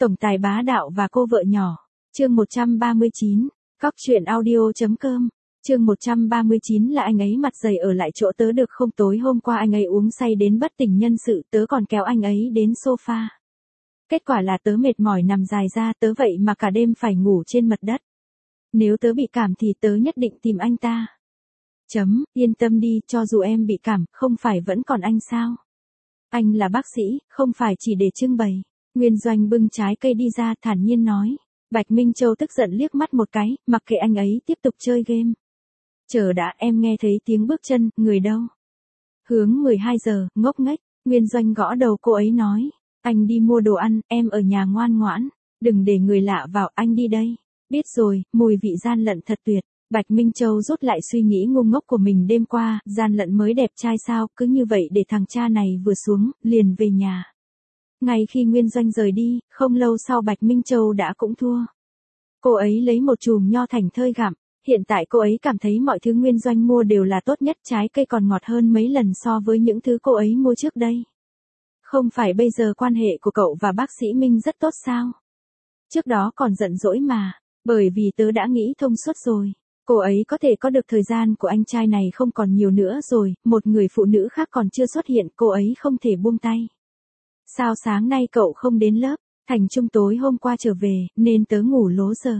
Tổng tài bá đạo và cô vợ nhỏ. Chương 139. Cóc truyện audio.com. Chương 139 là anh ấy mặt dày ở lại chỗ tớ được không, tối hôm qua anh ấy uống say đến bất tỉnh nhân sự, tớ còn kéo anh ấy đến sofa. Kết quả là tớ mệt mỏi nằm dài ra, tớ vậy mà cả đêm phải ngủ trên mặt đất. Nếu tớ bị cảm thì tớ nhất định tìm anh ta. Yên tâm đi, cho dù em bị cảm, không phải vẫn còn anh sao? Anh là bác sĩ, không phải chỉ để trưng bày. Nguyên Doanh bưng trái cây đi ra, thản nhiên nói. Bạch Minh Châu tức giận liếc mắt một cái, mặc kệ anh ấy tiếp tục chơi game. Chờ đã, em nghe thấy tiếng bước chân, người đâu? Hướng 12 giờ, ngốc nghếch. Nguyên Doanh gõ đầu cô ấy nói. Anh đi mua đồ ăn, em ở nhà ngoan ngoãn. Đừng để người lạ vào, anh đi đây. Biết rồi, mùi vị gian lận thật tuyệt. Bạch Minh Châu rút lại suy nghĩ ngu ngốc của mình đêm qua, gian lận mới đẹp trai sao, cứ như vậy để thằng cha này vừa xuống, liền về nhà. Ngay khi Nguyên Doanh rời đi, không lâu sau Bạch Minh Châu đã cũng thua. Cô ấy lấy một chùm nho thành thơi gặm, hiện tại cô ấy cảm thấy mọi thứ Nguyên Doanh mua đều là tốt nhất, trái cây còn ngọt hơn mấy lần so với những thứ cô ấy mua trước đây. Không phải bây giờ quan hệ của cậu và bác sĩ Minh rất tốt sao? Trước đó còn giận dỗi mà, bởi vì tớ đã nghĩ thông suốt rồi. Cô ấy có thể có được thời gian của anh trai này không còn nhiều nữa rồi, một người phụ nữ khác còn chưa xuất hiện, cô ấy không thể buông tay. Sao sáng nay cậu không đến lớp? Thành Trung tối hôm qua trở về, nên tớ ngủ lố giờ.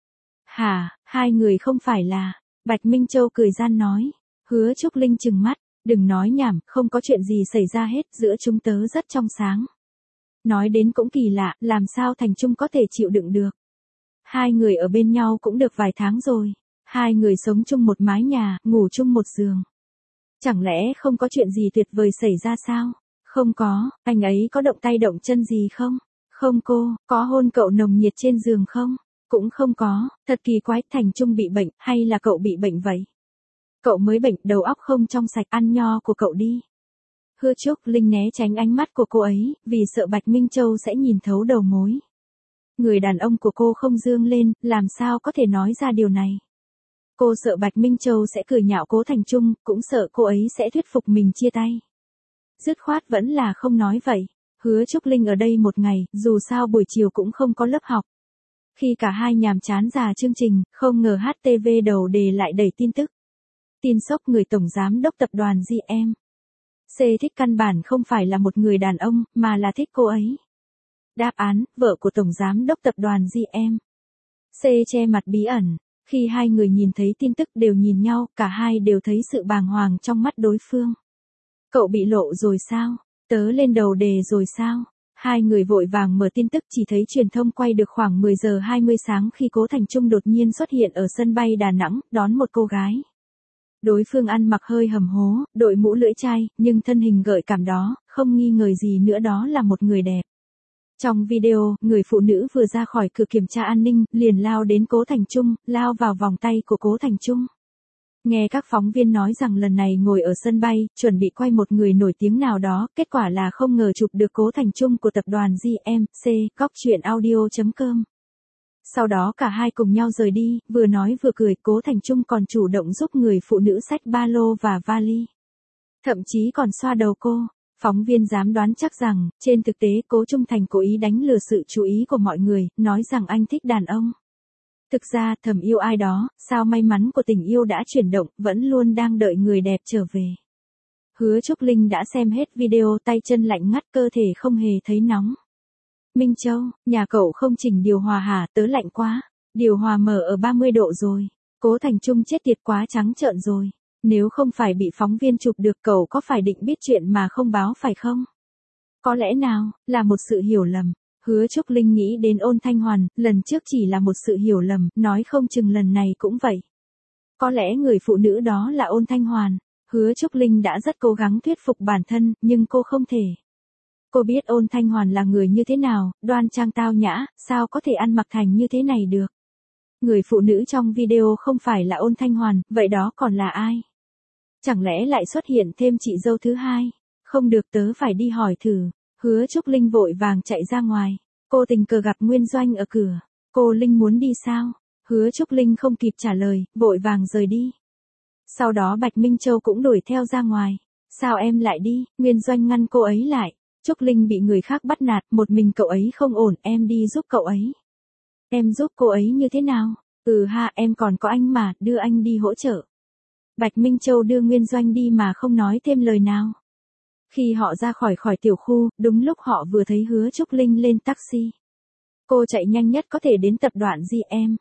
Hả, hai người không phải là... Bạch Minh Châu cười gian nói. Hứa Trúc Linh trừng mắt, đừng nói nhảm, không có chuyện gì xảy ra hết, giữa chúng tớ rất trong sáng. Nói đến cũng kỳ lạ, làm sao Thành Trung có thể chịu đựng được. Hai người ở bên nhau cũng được vài tháng rồi. Hai người sống chung một mái nhà, ngủ chung một giường. Chẳng lẽ không có chuyện gì tuyệt vời xảy ra sao? Không có, anh ấy có động tay động chân gì không? Không cô, có hôn cậu nồng nhiệt trên giường không? Cũng không có, thật kỳ quái, Thành Trung bị bệnh, hay là cậu bị bệnh vậy? Cậu mới bệnh, đầu óc không trong sạch, ăn nho của cậu đi. Hứa Trúc Linh né tránh ánh mắt của cô ấy, vì sợ Bạch Minh Châu sẽ nhìn thấu đầu mối. Người đàn ông của cô không dương lên, làm sao có thể nói ra điều này? Cô sợ Bạch Minh Châu sẽ cười nhạo Cố Thành Trung, cũng sợ cô ấy sẽ thuyết phục mình chia tay. Dứt khoát vẫn là không nói vậy. Hứa Trúc Linh ở đây một ngày, dù sao buổi chiều cũng không có lớp học. Khi cả hai nhàm chán ra chương trình, không ngờ HTV đầu đề lại đẩy tin tức. Tin sốc, người tổng giám đốc tập đoàn GM. C thích căn bản không phải là một người đàn ông, mà là thích cô ấy. Đáp án, vợ của tổng giám đốc tập đoàn GM. C che mặt bí ẩn. Khi hai người nhìn thấy tin tức đều nhìn nhau, cả hai đều thấy sự bàng hoàng trong mắt đối phương. Cậu bị lộ rồi sao? Tớ lên đầu đề rồi sao? Hai người vội vàng mở tin tức, chỉ thấy truyền thông quay được khoảng 10 giờ 20 sáng khi Cố Thành Trung đột nhiên xuất hiện ở sân bay Đà Nẵng, đón một cô gái. Đối phương ăn mặc hơi hầm hố, đội mũ lưỡi chai, nhưng thân hình gợi cảm đó, không nghi ngờ gì nữa đó là một người đẹp. Trong video, người phụ nữ vừa ra khỏi cửa kiểm tra an ninh, liền lao đến Cố Thành Trung, lao vào vòng tay của Cố Thành Trung. Nghe các phóng viên nói rằng lần này ngồi ở sân bay, chuẩn bị quay một người nổi tiếng nào đó, kết quả là không ngờ chụp được Cố Thành Trung của tập đoàn GMC, Cóc truyện audio.com. Sau đó cả hai cùng nhau rời đi, vừa nói vừa cười, Cố Thành Trung còn chủ động giúp người phụ nữ xách ba lô và vali. Thậm chí còn xoa đầu cô. Phóng viên dám đoán chắc rằng, trên thực tế Cố Trung Thành cố ý đánh lừa sự chú ý của mọi người, nói rằng anh thích đàn ông. Thực ra thầm yêu ai đó, sao may mắn của tình yêu đã chuyển động, vẫn luôn đang đợi người đẹp trở về. Hứa Trúc Linh đã xem hết video, tay chân lạnh ngắt, cơ thể không hề thấy nóng. Minh Châu, nhà cậu không chỉnh điều hòa hả? Tớ lạnh quá. Điều hòa mở ở 30 độ rồi. Cố Thành Trung chết tiệt quá, trắng trợn rồi. Nếu không phải bị phóng viên chụp được, cậu có phải định biết chuyện mà không báo phải không? Có lẽ nào, là một sự hiểu lầm. Hứa Trúc Linh nghĩ đến Ôn Thanh Hoàn, lần trước chỉ là một sự hiểu lầm, nói không chừng lần này cũng vậy. Có lẽ người phụ nữ đó là Ôn Thanh Hoàn. Hứa Trúc Linh đã rất cố gắng thuyết phục bản thân, nhưng cô không thể. Cô biết Ôn Thanh Hoàn là người như thế nào, đoan trang tao nhã, sao có thể ăn mặc thành như thế này được. Người phụ nữ trong video không phải là Ôn Thanh Hoàn, vậy đó còn là ai? Chẳng lẽ lại xuất hiện thêm chị dâu thứ hai? Không được, tớ phải đi hỏi thử. Hứa Trúc Linh vội vàng chạy ra ngoài. Cô tình cờ gặp Nguyên Doanh ở cửa. Cô Linh muốn đi sao? Hứa Trúc Linh không kịp trả lời, vội vàng rời đi. Sau đó Bạch Minh Châu cũng đuổi theo ra ngoài. Sao em lại đi? Nguyên Doanh ngăn cô ấy lại. Trúc Linh bị người khác bắt nạt, một mình cậu ấy không ổn, em đi giúp cậu ấy. Em giúp cô ấy như thế nào? Ừ ha, em còn có anh mà, đưa anh đi hỗ trợ. Bạch Minh Châu đưa Nguyên Doanh đi mà không nói thêm lời nào. Khi họ ra khỏi tiểu khu, đúng lúc họ vừa thấy Hứa Trúc Linh lên taxi. Cô chạy nhanh nhất có thể đến tập đoàn GM.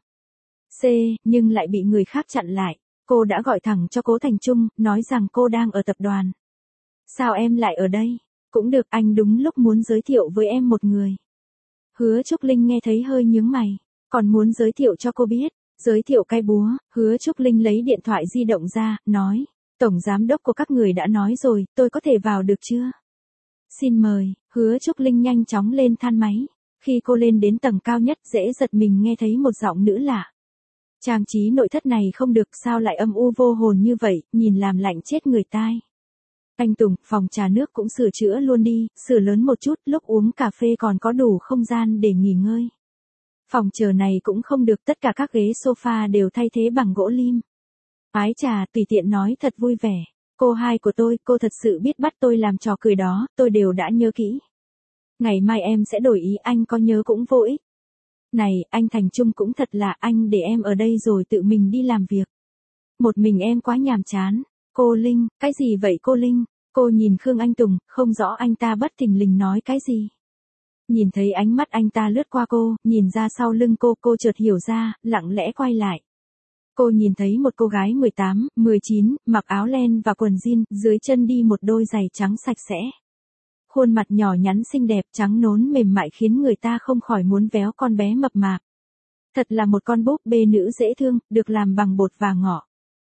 Nhưng lại bị người khác chặn lại. Cô đã gọi thẳng cho Cố Thành Trung, nói rằng cô đang ở tập đoàn. Sao em lại ở đây? Cũng được, anh đúng lúc muốn giới thiệu với em một người. Hứa Trúc Linh nghe thấy hơi nhướng mày, còn muốn giới thiệu cho cô biết. Giới thiệu cái búa, Hứa Trúc Linh lấy điện thoại di động ra, nói, tổng giám đốc của các người đã nói rồi, tôi có thể vào được chưa? Xin mời, Hứa Trúc Linh nhanh chóng lên thang máy. Khi cô lên đến tầng cao nhất dễ giật mình nghe thấy một giọng nữ lạ. Trang trí nội thất này không được, sao lại âm u vô hồn như vậy, nhìn làm lạnh chết người tai. Anh Tùng, phòng trà nước cũng sửa chữa luôn đi, sửa lớn một chút, lúc uống cà phê còn có đủ không gian để nghỉ ngơi. Phòng chờ này cũng không được, tất cả các ghế sofa đều thay thế bằng gỗ lim. Ái trà, tùy tiện nói thật vui vẻ. Cô hai của tôi, cô thật sự biết bắt tôi làm trò cười đó, tôi đều đã nhớ kỹ. Ngày mai em sẽ đổi ý, anh có nhớ cũng vô ích. Này, anh Thành Trung cũng thật là, anh để em ở đây rồi tự mình đi làm việc. Một mình em quá nhàm chán. Cô Linh, cái gì vậy cô Linh? Cô nhìn Khương Anh Tùng, không rõ anh ta bất thình lình nói cái gì. Nhìn thấy ánh mắt anh ta lướt qua cô, nhìn ra sau lưng cô chợt hiểu ra, lặng lẽ quay lại. Cô nhìn thấy một cô gái 18, 19, mặc áo len và quần jean, dưới chân đi một đôi giày trắng sạch sẽ. Khuôn mặt nhỏ nhắn xinh đẹp trắng nốn mềm mại khiến người ta không khỏi muốn véo con bé mập mạp. Thật là một con búp bê nữ dễ thương, được làm bằng bột và ngọ.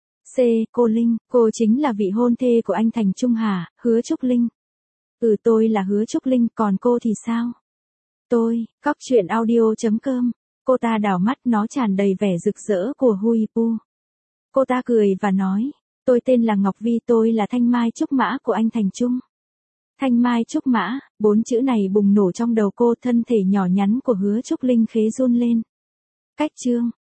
Cô Linh, cô chính là vị hôn thê của anh Thành Trung hả, Hứa Trúc Linh? Ừ, tôi là Hứa Trúc Linh, còn cô thì sao? Tôi, Cóc Truyện Audio.com. Cô ta đảo mắt, nó tràn đầy vẻ rực rỡ của Hui Pu. Cô ta cười và nói, tôi tên là Ngọc Vi, tôi là Thanh Mai Trúc Mã của anh Thành Trung. Thanh Mai Trúc Mã, 4 chữ này bùng nổ trong đầu cô, thân thể nhỏ nhắn của Hứa Trúc Linh khế run lên. Cách chương